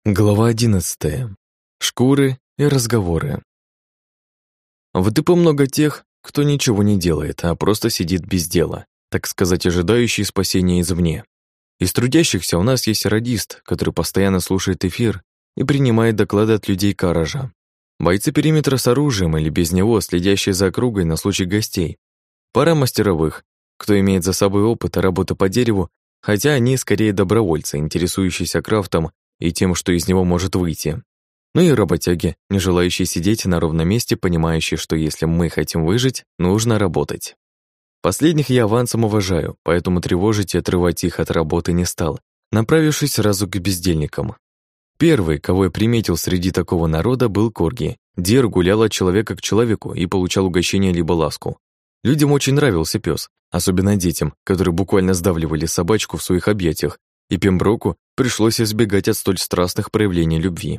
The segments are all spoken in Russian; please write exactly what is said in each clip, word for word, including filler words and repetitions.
Глава одиннадцатая. Шкуры и разговоры. Вот и помного тех, кто ничего не делает, а просто сидит без дела, так сказать, ожидающий спасения извне. Из трудящихся у нас есть радист, который постоянно слушает эфир и принимает доклады от людей Каража. Бойцы периметра с оружием или без него, следящие за округой на случай гостей. Пара мастеровых, кто имеет за собой опыт работы по дереву, хотя они скорее добровольцы, интересующиеся крафтом и тем, что из него может выйти. Ну и работяги, не желающие сидеть на ровном месте, понимающие, что если мы хотим выжить, нужно работать. Последних я авансом уважаю, поэтому тревожить и отрывать их от работы не стал, направившись сразу к бездельникам. Первый, кого я приметил среди такого народа, был Корги. Дир гулял от человека к человеку и получал угощение либо ласку. Людям очень нравился пес, особенно детям, которые буквально сдавливали собачку в своих объятиях, и Пемброку пришлось избегать от столь страстных проявлений любви.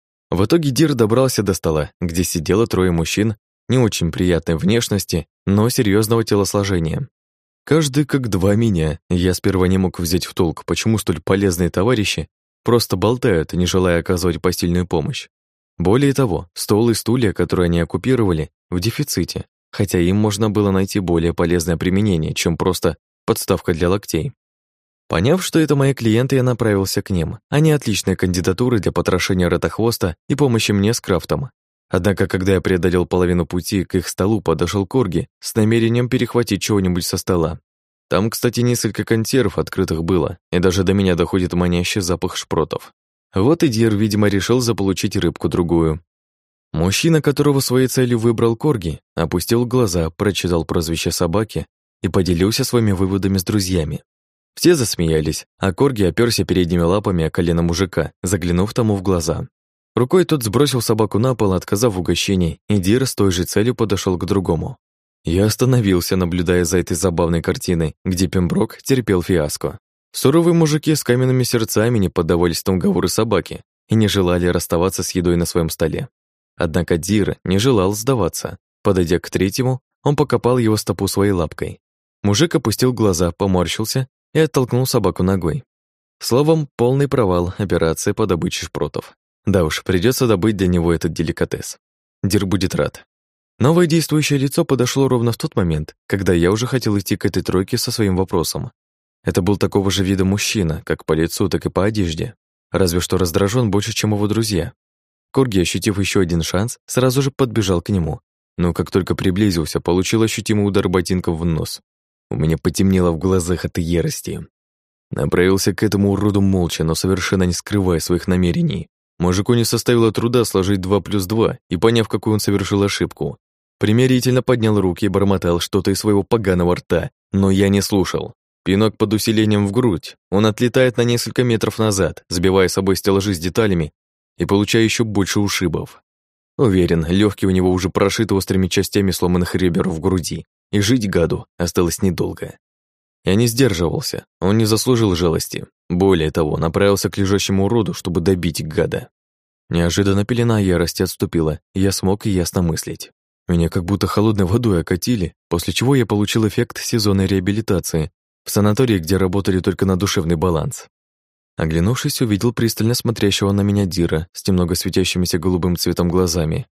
В итоге Дир добрался до стола, где сидело трое мужчин не очень приятной внешности, но серьезного телосложения. Каждый как два меня, я сперва не мог взять в толк, почему столь полезные товарищи просто болтают, не желая оказывать постельную помощь. Более того, стол и стулья, которые они оккупировали, в дефиците, хотя им можно было найти более полезное применение, чем просто подставка для локтей. Поняв, что это мои клиенты, я направился к ним. Они отличные кандидатуры для потрошения ротохвоста и помощи мне с крафтом. Однако, когда я преодолел половину пути к их столу, подошел Корги с намерением перехватить чего-нибудь со стола. Там, кстати, несколько консерв открытых было, и даже до меня доходит манящий запах шпротов. Вот и Дир, видимо, решил заполучить рыбку-другую. Мужчина, которого своей целью выбрал Корги, опустил глаза, прочитал прозвище собаки и поделился своими выводами с друзьями. Все засмеялись, а Корги оперся передними лапами о колено мужика, заглянув тому в глаза. Рукой тот сбросил собаку на пол, отказав в угощении, и Дир с той же целью подошел к другому. Я остановился, наблюдая за этой забавной картиной, где Пемброк терпел фиаско. Суровые мужики с каменными сердцами не поддавались на уговоры собаки и не желали расставаться с едой на своем столе. Однако Дир не желал сдаваться. Подойдя к третьему, он покопал его стопу своей лапкой. Мужик опустил глаза, поморщился и оттолкнул собаку ногой. Словом, полный провал операции по добыче шпротов. Да уж, придется добыть для него этот деликатес. Дир будет рад. Новое действующее лицо подошло ровно в тот момент, когда я уже хотел идти к этой тройке со своим вопросом. Это был такого же вида мужчина, как по лицу, так и по одежде. Разве что раздражен больше, чем его друзья. Корги, ощутив еще один шанс, сразу же подбежал к нему. Но как только приблизился, получил ощутимый удар ботинком в нос. У меня потемнело в глазах от ярости. Направился к этому уроду молча, но совершенно не скрывая своих намерений. Мужику не составило труда сложить два плюс два и, поняв, какую он совершил ошибку, примирительно поднял руки и бормотал что-то из своего поганого рта, но я не слушал. Пинок под усилением в грудь, он отлетает на несколько метров назад, сбивая с собой стеллажи с деталями и получая еще больше ушибов. Уверен, легкие у него уже прошиты острыми частями сломанных ребер в груди, и жить гаду осталось недолго. Я не сдерживался, он не заслужил жалости. Более того, направился к лежащему уроду, чтобы добить гада. Неожиданно пелена ярости отступила, и я смог ясно мыслить. Меня как будто холодной водой окатили, после чего я получил эффект сезонной реабилитации в санатории, где работали только на душевный баланс. Оглянувшись, увидел пристально смотрящего на меня Дира с немного светящимися голубым цветом глазами.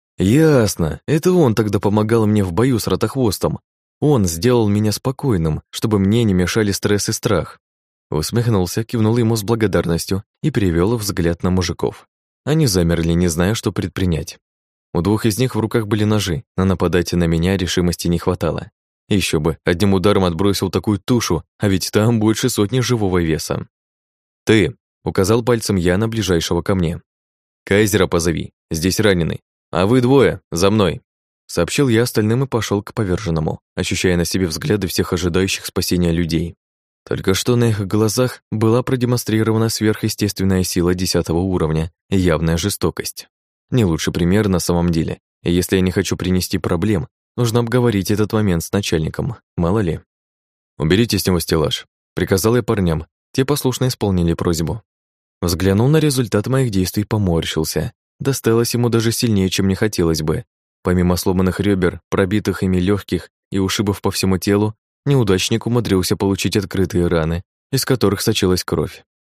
Ясно, это он тогда помогал мне в бою с ротохвостом. Он сделал меня спокойным, чтобы мне не мешали стресс и страх. Усмехнулся, кивнул ему с благодарностью и перевел взгляд на мужиков. Они замерли, не зная, что предпринять. У двух из них в руках были ножи, но нападать на меня решимости не хватало. Еще бы, одним ударом отбросил такую тушу, а ведь там больше сотни живого веса. «Ты», — указал пальцем я на ближайшего ко мне. «Кайзера позови, здесь раненый. А вы двое, за мной», — сообщил я остальным и пошел к поверженному, ощущая на себе взгляды всех ожидающих спасения людей. Только что на их глазах была продемонстрирована сверхъестественная сила десятого уровня и явная жестокость. Не лучший пример на самом деле, и если я не хочу принести проблем, нужно обговорить этот момент с начальником, мало ли. «Уберите с него стеллаж», — приказал я парням, те послушно исполнили просьбу. Взглянул на результат моих действий, поморщился. Досталось ему даже сильнее, чем мне хотелось бы. Помимо сломанных ребер, пробитых ими легких и ушибов по всему телу, неудачник умудрился получить открытые раны, из которых сочилась кровь.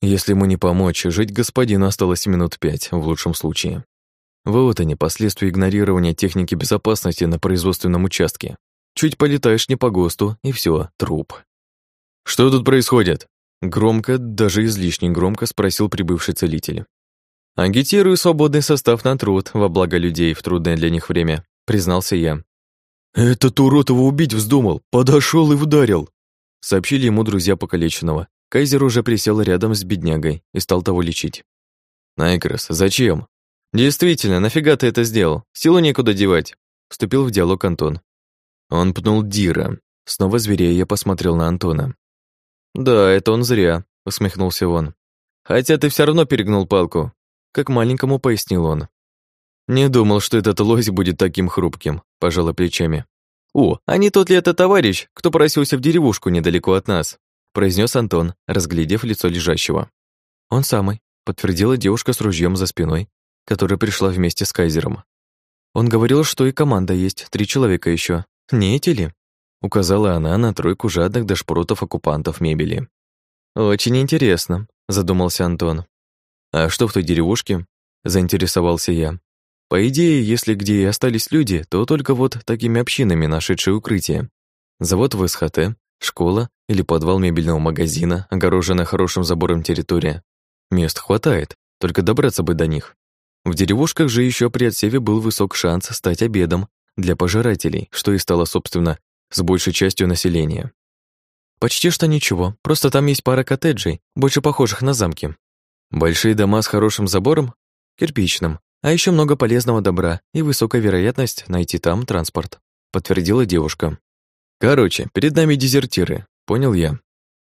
Если ему не помочь, жить господину осталось минут пять, в лучшем случае. Вот они, последствия игнорирования техники безопасности на производственном участке. Чуть полетаешь не по ГОСТу, и все, труп. «Что тут происходит?» Громко, даже излишне громко спросил прибывший целитель. «Агитирую свободный состав на труд во благо людей в трудное для них время», признался я. «Этот урод его убить вздумал, подошел и ударил», сообщили ему друзья покалеченного. Кайзер уже присел рядом с беднягой и стал того лечить. «Найкрос, зачем?» «Действительно, нафига ты это сделал? Силу некуда девать», вступил в диалог Антон. Он пнул Дира. Снова зверея я посмотрел на Антона. «Да, это он зря», усмехнулся он. «Хотя ты все равно перегнул палку», как маленькому пояснил он. «Не думал, что этот лось будет таким хрупким», пожала плечами. «О, а не тот ли это товарищ, кто просился в деревушку недалеко от нас?» произнес Антон, разглядев лицо лежащего. «Он самый», подтвердила девушка с ружьем за спиной, которая пришла вместе с Кайзером. «Он говорил, что и команда есть, три человека еще. Не эти ли?» указала она на тройку жадных до шпротов оккупантов мебели. «Очень интересно», задумался Антон. «А что в той деревушке?» заинтересовался я. По идее, если где и остались люди, то только вот такими общинами, нашедшие укрытие. Завод в СХТ, школа или подвал мебельного магазина, огороженная хорошим забором территория. Мест хватает, только добраться бы до них. В деревушках же еще при отсеве был высок шанс стать обедом для пожирателей, что и стало, собственно, с большей частью населения. Почти что ничего, просто там есть пара коттеджей, больше похожих на замки. Большие дома с хорошим забором, кирпичным, а еще много полезного добра и высокая вероятность найти там транспорт, подтвердила девушка. Короче, перед нами дезертиры, понял я.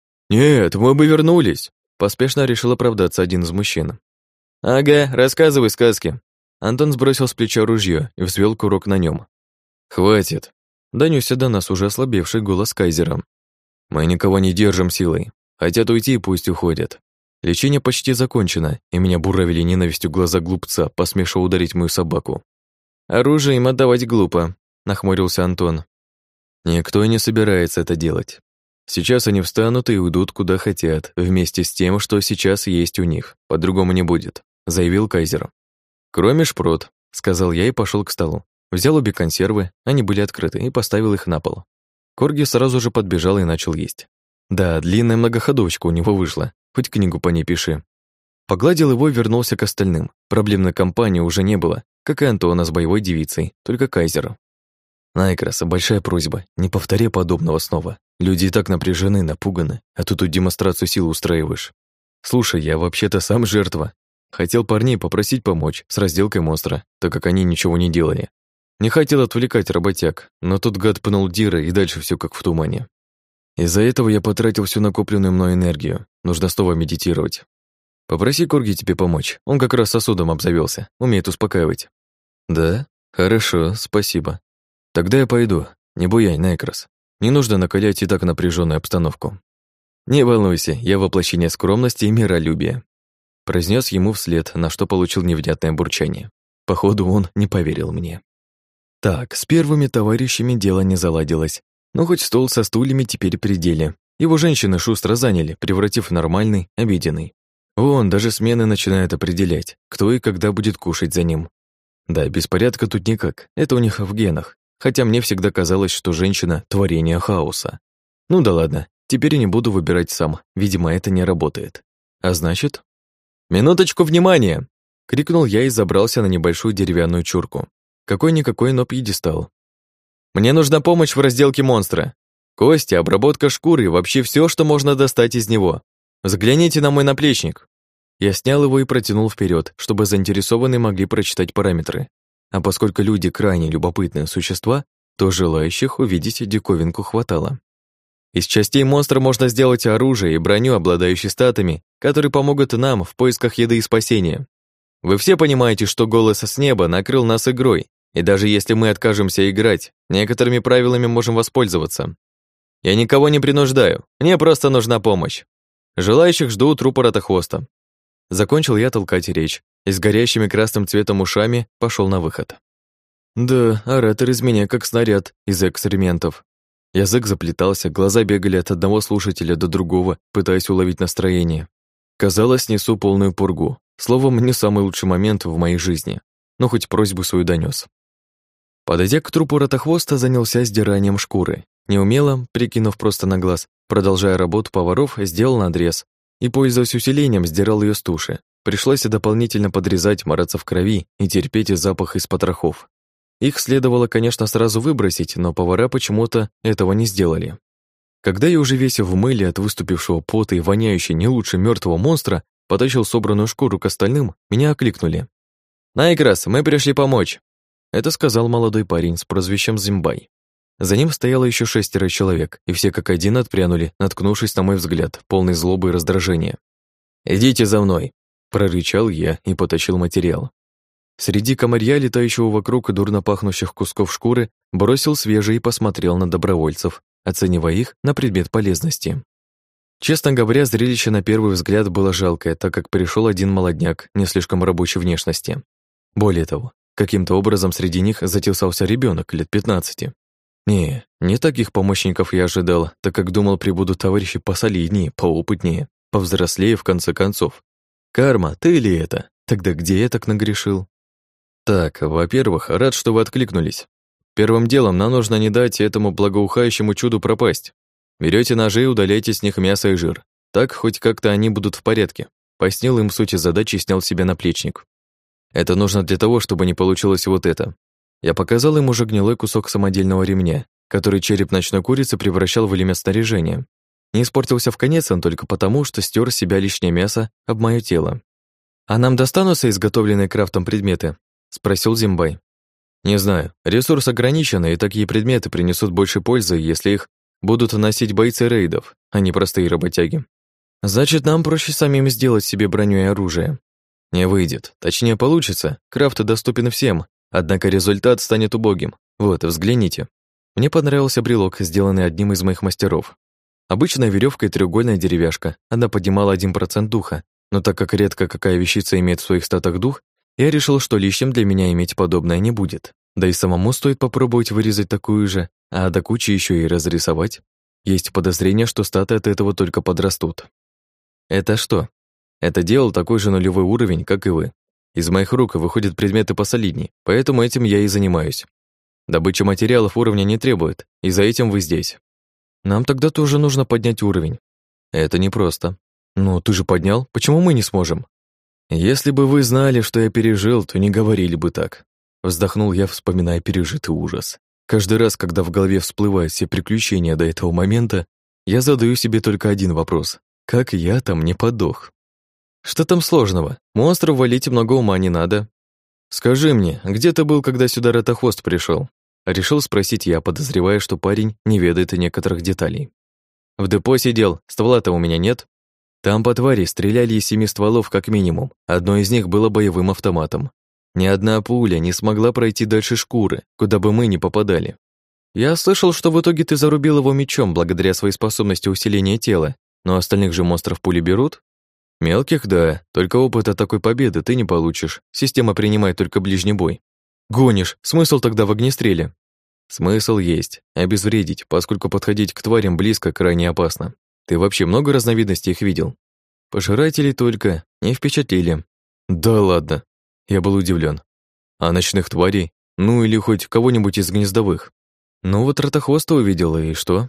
Нет, мы бы вернулись, поспешно решил оправдаться один из мужчин. Ага, рассказывай сказки. Антон сбросил с плеча ружье и взвел курок на нем. Хватит. Донёсся до нас уже ослабевший голос Кайзера. Мы никого не держим силой. Хотят уйти, пусть уходят. Лечение почти закончено, и меня буравили ненавистью глаза глупца, посмевшего ударить мою собаку. Оружие им отдавать глупо, нахмурился Антон. Никто и не собирается это делать. Сейчас они встанут и уйдут куда хотят, вместе с тем, что сейчас есть у них. По-другому не будет, заявил Кайзер. Кроме шпрот, сказал я и пошел к столу. Взял обе консервы, они были открыты, и поставил их на пол. Корги сразу же подбежал и начал есть. Да, длинная многоходовочка у него вышла, хоть книгу по ней пиши. Погладил его и вернулся к остальным. Проблемной компании уже не было, как и Антона с боевой девицей, только Кайзер. Найкрос, большая просьба, не повтори подобного снова. Люди и так напряжены, напуганы, а тут тут демонстрацию силы устраиваешь. Слушай, я вообще-то сам жертва. Хотел парней попросить помочь с разделкой монстра, так как они ничего не делали. Не хотел отвлекать работяг, но тут гад пнул Дира, и дальше все как в тумане. Из-за этого я потратил всю накопленную мной энергию. Нужно снова медитировать. Попроси Корги тебе помочь. Он как раз сосудом обзавелся, умеет успокаивать. Да? Хорошо, спасибо. Тогда я пойду. Не буянь, Найкрос. Не нужно накалять и так напряженную обстановку. Не волнуйся, я воплощение скромности и миролюбия. Произнес ему вслед, на что получил невнятное бурчание. Походу, он не поверил мне. Так, с первыми товарищами дело не заладилось. Но хоть стол со стульями теперь при деле. Его женщины шустро заняли, превратив в нормальный, обеденный. Вон, даже смены начинают определять, кто и когда будет кушать за ним. Да, беспорядка тут никак, это у них в генах. Хотя мне всегда казалось, что женщина — творение хаоса. Ну да ладно, теперь я не буду выбирать сам, видимо, это не работает. А значит... «Минуточку внимания!» — крикнул я и забрался на небольшую деревянную чурку. Какой-никакой, но пьедестал. «Мне нужна помощь в разделке монстра. Кости, обработка шкуры, вообще все, что можно достать из него. Взгляните на мой наплечник». Я снял его и протянул вперед, чтобы заинтересованные могли прочитать параметры. А поскольку люди крайне любопытные существа, то желающих увидеть диковинку хватало. Из частей монстра можно сделать оружие и броню, обладающие статами, которые помогут нам в поисках еды и спасения. Вы все понимаете, что голос с неба накрыл нас игрой, и даже если мы откажемся играть, некоторыми правилами можем воспользоваться. Я никого не принуждаю, мне просто нужна помощь. Желающих жду у трупа Ротохвоста. Закончил я толкать речь, и с горящими красным цветом ушами пошел на выход. Да, оратор из меня как снаряд из экспериментов. Язык заплетался, глаза бегали от одного слушателя до другого, пытаясь уловить настроение. Казалось, несу полную пургу. Словом, не самый лучший момент в моей жизни. Но хоть просьбу свою донес. Подойдя к трупу Ротохвоста, занялся сдиранием шкуры. Неумело, прикинув просто на глаз, продолжая работу поваров, сделал надрез и, пользуясь усилением, сдирал ее с туши. Пришлось дополнительно подрезать, мараться в крови и терпеть запах из потрохов. Их следовало, конечно, сразу выбросить, но повара почему-то этого не сделали. Когда я уже весь в мыле от выступившего пота и воняющий не лучше мертвого монстра потащил собранную шкуру к остальным, меня окликнули. «Найкрас, мы пришли помочь!» Это сказал молодой парень с прозвищем Зимбай. За ним стояло еще шестеро человек, и все как один отпрянули, наткнувшись на мой взгляд, полный злобы и раздражения. «Идите за мной!» – прорычал я и потащил материал. Среди комарья, летающего вокруг и дурно пахнущих кусков шкуры, бросил свежий и посмотрел на добровольцев, оценивая их на предмет полезности. Честно говоря, зрелище на первый взгляд было жалкое, так как пришел один молодняк не слишком рабочей внешности. Более того, каким-то образом среди них затесался ребенок лет пятнадцати. Не, не таких помощников я ожидал, так как думал, прибудут товарищи посолиднее, поопытнее, повзрослее в конце концов. Карма, ты ли это? Тогда где я так нагрешил? Так, во-первых, рад, что вы откликнулись. Первым делом нам нужно не дать этому благоухающему чуду пропасть. Берете ножи и удаляйте с них мясо и жир. Так хоть как-то они будут в порядке. Пояснил им суть задачи и снял с себя наплечник. Это нужно для того, чтобы не получилось вот это. Я показал им уже гнилой кусок самодельного ремня, который череп ночной курицы превращал в элемент снаряжения. Не испортился в конец он только потому, что стер с себя лишнее мясо об моё тело. «А нам достанутся изготовленные крафтом предметы?» — спросил Зимбай. «Не знаю. Ресурс ограниченный, и такие предметы принесут больше пользы, если их будут носить бойцы рейдов, а не простые работяги. Значит, нам проще самим сделать себе броню и оружие. Не выйдет. Точнее, получится. Крафт доступен всем, однако результат станет убогим. Вот, взгляните». Мне понравился брелок, сделанный одним из моих мастеров. Обычная веревка и треугольная деревяшка. Она поднимала один процент духа, но так как редко какая вещица имеет в своих статах дух, я решил, что лишним для меня иметь подобное не будет. Да и самому стоит попробовать вырезать такую же, а до кучи еще и разрисовать. Есть подозрение, что статы от этого только подрастут. Это что? Это делал такой же нулевой уровень, как и вы. Из моих рук выходят предметы посолидней, поэтому этим я и занимаюсь. Добыча материалов уровня не требует, и за этим вы здесь. Нам тогда тоже нужно поднять уровень. Это непросто. Ну, ты же поднял, почему мы не сможем? Если бы вы знали, что я пережил, то не говорили бы так. Вздохнул я, вспоминая пережитый ужас. Каждый раз, когда в голове всплывают все приключения до этого момента, я задаю себе только один вопрос. Как я там не подох? Что там сложного? Монстров валить много ума не надо. Скажи мне, где ты был, когда сюда Ротохвост пришел? Решил спросить я, подозревая, что парень не ведает некоторых деталей. В депо сидел, ствола-то у меня нет. Там по твари стреляли из семи стволов как минимум, одно из них было боевым автоматом. Ни одна пуля не смогла пройти дальше шкуры, куда бы мы ни попадали. Я слышал, что в итоге ты зарубил его мечом благодаря своей способности усиления тела, но остальных же монстров пули берут? Мелких, да, только опыта такой победы ты не получишь, система принимает только ближний бой. Гонишь, смысл тогда в огнестреле? Смысл есть, обезвредить, поскольку подходить к тварям близко крайне опасно. Ты вообще много разновидностей их видел? Пожиратели только, не впечатлили. Да ладно. Я был удивлен. А ночных тварей? Ну или хоть кого-нибудь из гнездовых? Ну вот Ротохвоста увидел, и что?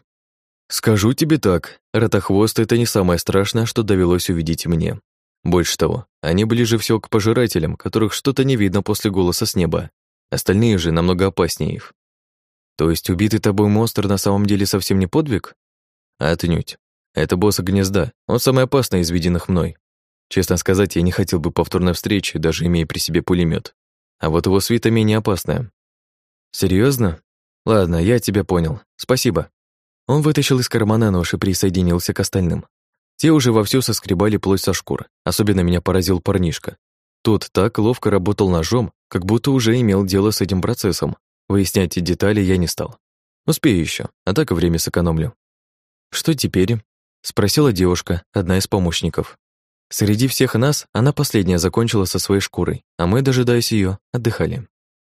Скажу тебе так, Ротохвост — это не самое страшное, что довелось увидеть мне. Больше того, они ближе всего к пожирателям, которых что-то не видно после голоса с неба. Остальные же намного опаснее их. То есть убитый тобой монстр на самом деле совсем не подвиг? Отнюдь. Это босс гнезда, он самый опасный из виденных мной. Честно сказать, я не хотел бы повторной встречи, даже имея при себе пулемет. А вот его свита менее опасная. Серьезно? Ладно, я тебя понял. Спасибо. Он вытащил из кармана нож и присоединился к остальным. Те уже вовсю соскребали плоть со шкур. Особенно меня поразил парнишка. Тот так ловко работал ножом, как будто уже имел дело с этим процессом. Выяснять детали я не стал. Успею еще, а так и время сэкономлю. Что теперь? Спросила девушка, одна из помощников. Среди всех нас она последняя закончила со своей шкурой, а мы, дожидаясь ее, отдыхали.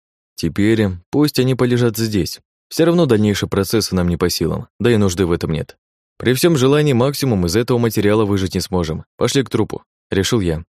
Теперь пусть они полежат здесь. Все равно дальнейшие процессы нам не по силам, да и нужды в этом нет. При всем желании максимум из этого материала выжать не сможем. Пошли к трупу. решил я.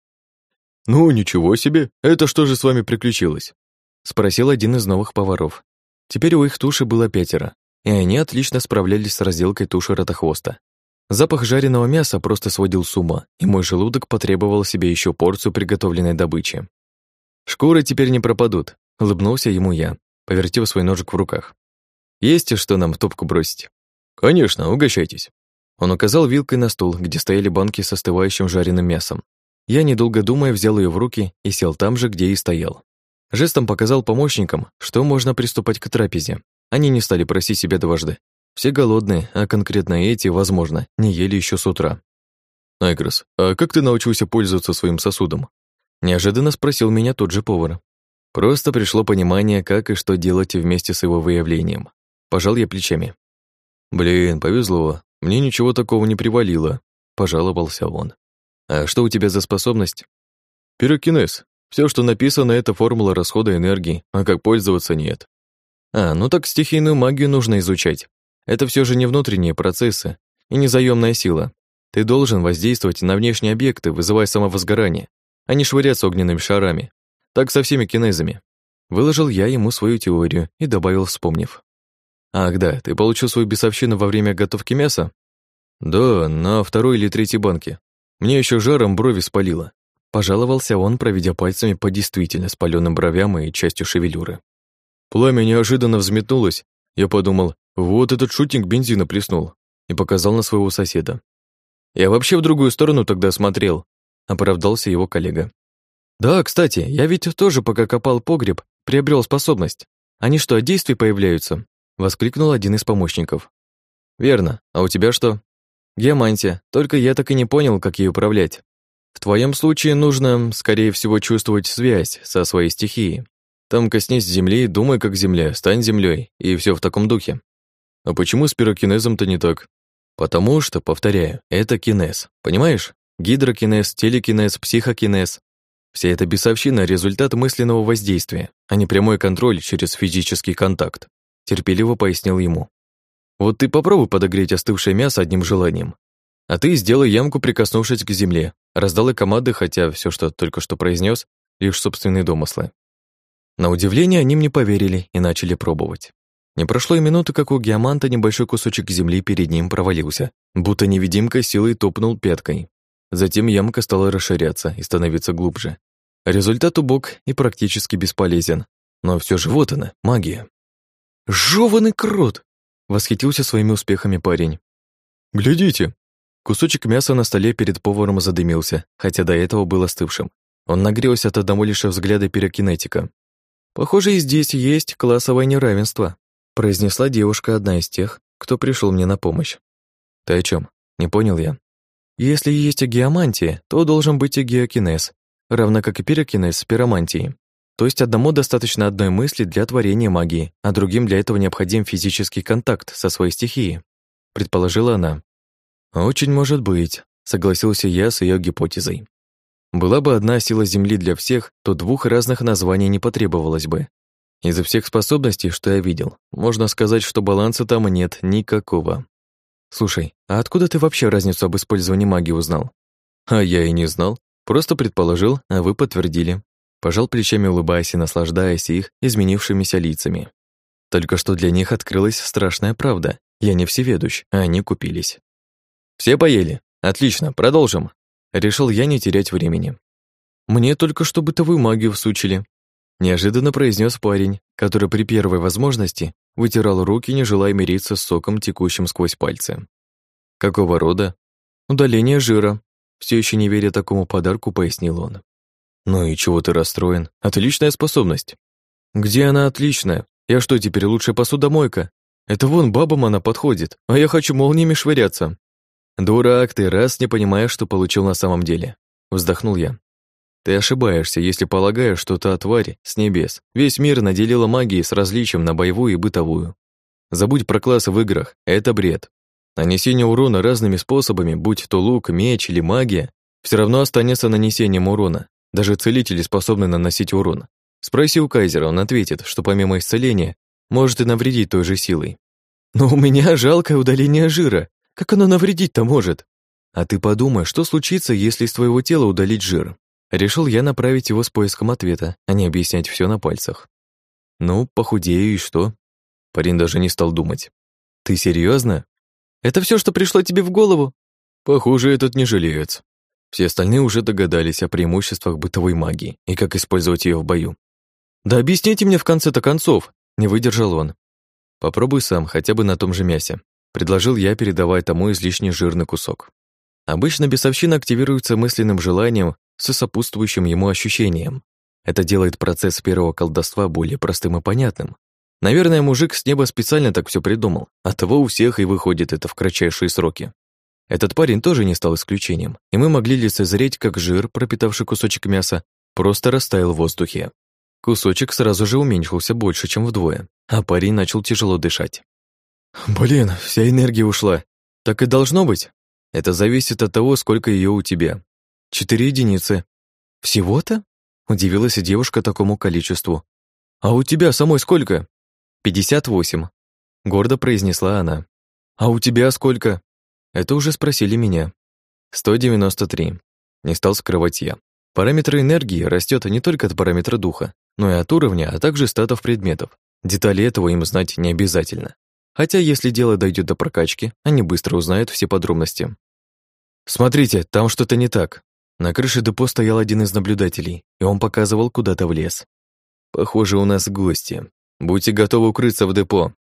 «Ну, ничего себе! Это что же с вами приключилось?» Спросил один из новых поваров. Теперь у их туши было пятеро, и они отлично справлялись с разделкой туши ротохвоста. Запах жареного мяса просто сводил с ума, и мой желудок потребовал себе еще порцию приготовленной добычи. «Шкуры теперь не пропадут», — улыбнулся ему я, повертев свой ножик в руках. «Есть что нам в топку бросить?» «Конечно, угощайтесь». Он указал вилкой на стул, где стояли банки с остывающим жареным мясом. Я, недолго думая, взял ее в руки и сел там же, где и стоял. Жестом показал помощникам, что можно приступать к трапезе. Они не стали просить себя дважды. Все голодные, а конкретно эти, возможно, не ели еще с утра. «Айгрос, а как ты научился пользоваться своим сосудом?» Неожиданно спросил меня тот же повар. Просто пришло понимание, как и что делать вместе с его выявлением. Пожал я плечами. «Блин, повезло. Мне ничего такого не привалило», — пожаловался он. «А что у тебя за способность?» «Пирокинез. Все, что написано, это формула расхода энергии, а как пользоваться нет». «А, ну так стихийную магию нужно изучать. Это все же не внутренние процессы и не заёмная сила. Ты должен воздействовать на внешние объекты, вызывая самовозгорание, а не швыряться огненными шарами. Так со всеми кинезами». Выложил я ему свою теорию и добавил, вспомнив. «Ах да, ты получил свою бесовщину во время готовки мяса?» «Да, на второй или третьей банке. Мне еще жаром брови спалило». Пожаловался он, проведя пальцами по действительно спаленным бровям и частью шевелюры. Пламя неожиданно взметнулось. Я подумал, вот этот шутник бензина плеснул, и показал на своего соседа. «Я вообще в другую сторону тогда смотрел», — оправдался его коллега. «Да, кстати, я ведь тоже, пока копал погреб, приобрел способность. Они что, от действий появляются?» — воскликнул один из помощников. «Верно. А у тебя что?» «Геомантия, только я так и не понял, как ей управлять. В твоем случае нужно, скорее всего, чувствовать связь со своей стихией. Там коснись земли, думай как земля, стань землей, и все в таком духе». «А почему с пирокинезом-то не так?» «Потому что, повторяю, это кинез, понимаешь? Гидрокинез, телекинез, психокинез. Все это бесовщина — результат мысленного воздействия, а не прямой контроль через физический контакт», терпеливо пояснил ему. «Вот ты попробуй подогреть остывшее мясо одним желанием. А ты сделай ямку, прикоснувшись к земле. Раздал и команды, хотя все, что только что произнес, лишь собственные домыслы». На удивление они мне поверили и начали пробовать. Не прошло и минуты, как у геоманта небольшой кусочек земли перед ним провалился, будто невидимка силой топнул пяткой. Затем ямка стала расширяться и становиться глубже. Результат убог и практически бесполезен. Но все же вот она, магия. «Жёваный крот!» — восхитился своими успехами парень. «Глядите!» Кусочек мяса на столе перед поваром задымился, хотя до этого был остывшим. Он нагрелся от одного лишь взгляда пирокинетика. «Похоже, и здесь есть классовое неравенство», произнесла девушка, одна из тех, кто пришел мне на помощь. «Ты о чем? Не понял я». «Если есть геомантия, то должен быть и геокинез, равно как и пирокинез с пиромантией. То есть одному достаточно одной мысли для творения магии, а другим для этого необходим физический контакт со своей стихией», предположила она. «Очень может быть», — согласился я с ее гипотезой. Была бы одна сила Земли для всех, то двух разных названий не потребовалось бы. Из-за всех способностей, что я видел, можно сказать, что баланса там нет никакого. «Слушай, а откуда ты вообще разницу об использовании магии узнал?» «А я и не знал, просто предположил, а вы подтвердили». Пожал плечами, улыбаясь и наслаждаясь их изменившимися лицами. Только что для них открылась страшная правда. Я не всеведущ, а они купились. «Все поели? Отлично, продолжим». Решил я не терять времени. «Мне только что бытовую магию всучили», неожиданно произнес парень, который при первой возможности вытирал руки, не желая мириться с соком, текущим сквозь пальцы. «Какого рода?» «Удаление жира», все еще не веря такому подарку, пояснил он. «Ну и чего ты расстроен? Отличная способность». «Где она отличная? Я что, теперь лучшая посудомойка? Это вон бабам она подходит, а я хочу молниями швыряться». «Дурак ты, раз не понимаешь, что получил на самом деле», вздохнул я. «Ты ошибаешься, если полагаешь, что та тварь с небес весь мир наделила магией с различием на боевую и бытовую. Забудь про классы в играх, это бред. Нанесение урона разными способами, будь то лук, меч или магия, все равно останется нанесением урона. Даже целители способны наносить урон. Спроси у Кайзера, он ответит, что помимо исцеления, может и навредить той же силой». «Но у меня жалкое удаление жира. Как оно навредить-то может?» А ты подумай, что случится, если из твоего тела удалить жир? Решил я направить его с поиском ответа, а не объяснять все на пальцах. Ну, похудею и что? Парень даже не стал думать. Ты серьезно? Это все, что пришло тебе в голову? Похоже, этот не жалеется. Все остальные уже догадались о преимуществах бытовой магии и как использовать ее в бою. Да объясните мне в конце-то концов, не выдержал он. Попробуй сам, хотя бы на том же мясе, предложил я, передавая тому излишне жирный кусок. Обычно бесовщина активируется мысленным желанием со сопутствующим ему ощущением. Это делает процесс первого колдовства более простым и понятным. Наверное, мужик с неба специально так все придумал, оттого у всех и выходит это в кратчайшие сроки. Этот парень тоже не стал исключением, и мы могли лицезреть, как жир, пропитавший кусочек мяса, просто растаял в воздухе. Кусочек сразу же уменьшился больше, чем вдвое, а парень начал тяжело дышать. «Блин, вся энергия ушла. Так и должно быть. Это зависит от того, сколько ее у тебя. Четыре единицы. Всего-то?» Удивилась девушка такому количеству. «А у тебя самой сколько?» «Пятьдесят восемь», — гордо произнесла она. «А у тебя сколько?» Это уже спросили меня. «сто девяносто три», — не стал скрывать я. Параметр энергии растет не только от параметра духа, но и от уровня, а также статов предметов. Детали этого им знать не обязательно. Хотя, если дело дойдет до прокачки, они быстро узнают все подробности. «Смотрите, там что-то не так». На крыше депо стоял один из наблюдателей, и он показывал куда-то в лес. «Похоже, у нас гости. Будьте готовы укрыться в депо».